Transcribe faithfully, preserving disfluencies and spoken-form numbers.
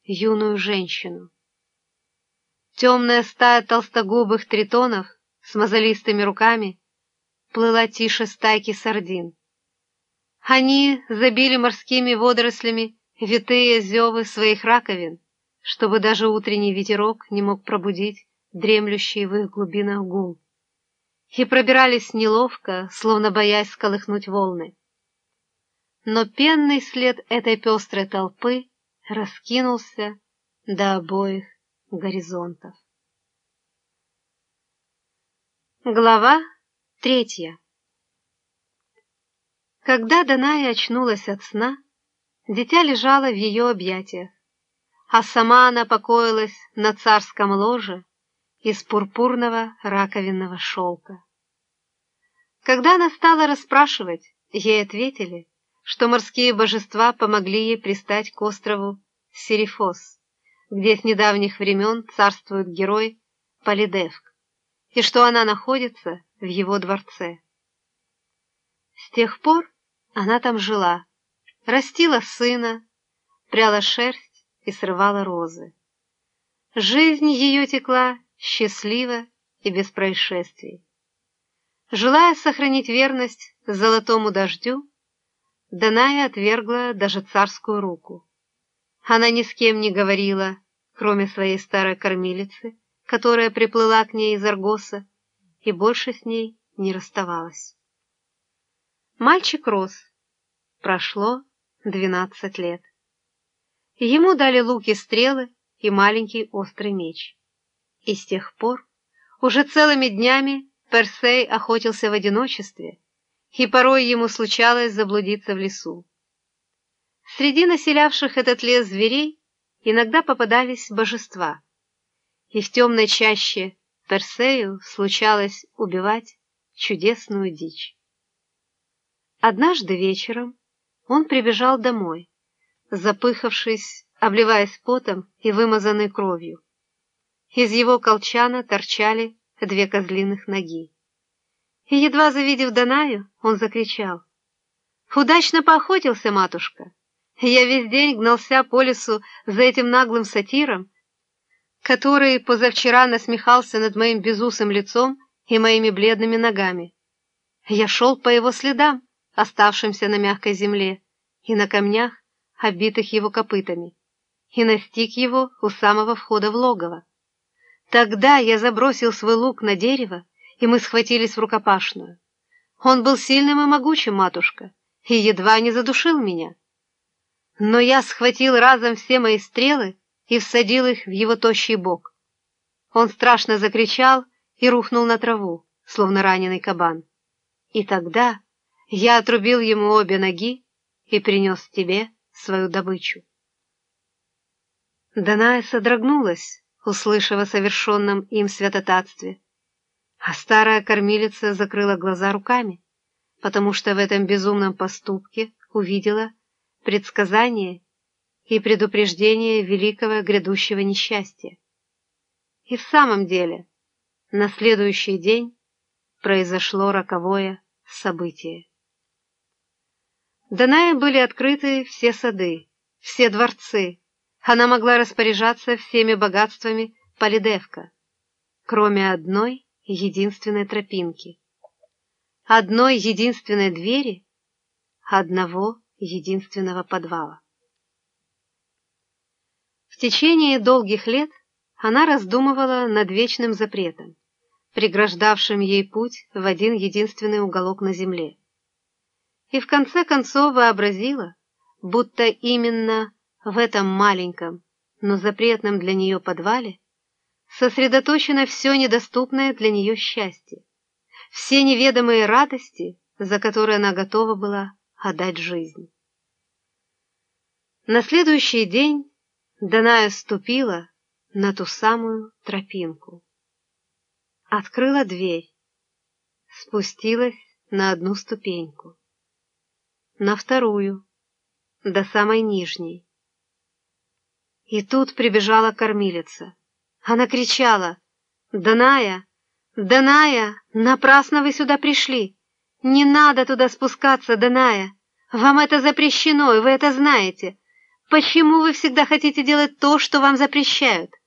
юную женщину. Темная стая толстогубых тритонов с мозолистыми руками плыла тише стайки сардин. Они забили морскими водорослями витые зевы своих раковин, чтобы даже утренний ветерок не мог пробудить дремлющий в их глубинах гул, и пробирались неловко, словно боясь сколыхнуть волны. Но пенный след этой пестрой толпы раскинулся до обоих горизонтов. Глава третья. Когда Даная очнулась от сна, дитя лежало в ее объятиях, а сама она покоилась на царском ложе из пурпурного раковинного шелка. Когда она стала расспрашивать, ей ответили, что морские божества помогли ей пристать к острову Серифос, где с недавних времен царствует герой Полидевк, и что она находится в его дворце. С тех пор она там жила, растила сына, пряла шерсть и срывала розы. Жизнь ее текла счастливо и без происшествий. Желая сохранить верность золотому дождю, Даная отвергла даже царскую руку. Она ни с кем не говорила, кроме своей старой кормилицы, которая приплыла к ней из Аргоса, и больше с ней не расставалась. Мальчик рос. Прошло двенадцать лет. Ему дали лук и стрелы и маленький острый меч. И с тех пор уже целыми днями Персей охотился в одиночестве, и порой ему случалось заблудиться в лесу. Среди населявших этот лес зверей иногда попадались божества, и в темной чаще Персею случалось убивать чудесную дичь. Однажды вечером он прибежал домой, запыхавшись, обливаясь потом и вымазанной кровью. Из его колчана торчали две козлиных ноги. И, едва завидев Данаю, он закричал: «Удачно поохотился, матушка! Я весь день гнался по лесу за этим наглым сатиром, который позавчера насмехался над моим безусым лицом и моими бледными ногами. Я шел по его следам, оставшимся на мягкой земле, и на камнях, оббитых его копытами, и настиг его у самого входа в логово. Тогда я забросил свой лук на дерево, и мы схватились в рукопашную. Он был сильным и могучим, матушка, и едва не задушил меня. Но я схватил разом все мои стрелы и всадил их в его тощий бок. Он страшно закричал и рухнул на траву, словно раненый кабан. И тогда я отрубил ему обе ноги и принес тебе свою добычу». Даная содрогнулась, услышав о совершенном им святотатстве, а старая кормилица закрыла глаза руками, потому что в этом безумном поступке увидела предсказание и предупреждение великого грядущего несчастья. И в самом деле, на следующий день произошло роковое событие. Данае были открыты все сады, все дворцы. Она могла распоряжаться всеми богатствами Полидевка, кроме одной единственной тропинки, одной единственной двери, одного единственного подвала. В течение долгих лет она раздумывала над вечным запретом, преграждавшим ей путь в один единственный уголок на земле. И в конце концов вообразила, будто именно в этом маленьком, но запретном для нее подвале сосредоточено все недоступное для нее счастье, все неведомые радости, за которые она готова была отдать жизнь. На следующий день Даная ступила на ту самую тропинку, открыла дверь, спустилась на одну ступеньку, на вторую, до самой нижней. И тут прибежала кормилица. Она кричала: «Даная! Даная! Напрасно вы сюда пришли! Не надо туда спускаться, Даная! Вам это запрещено, и вы это знаете! Почему вы всегда хотите делать то, что вам запрещают?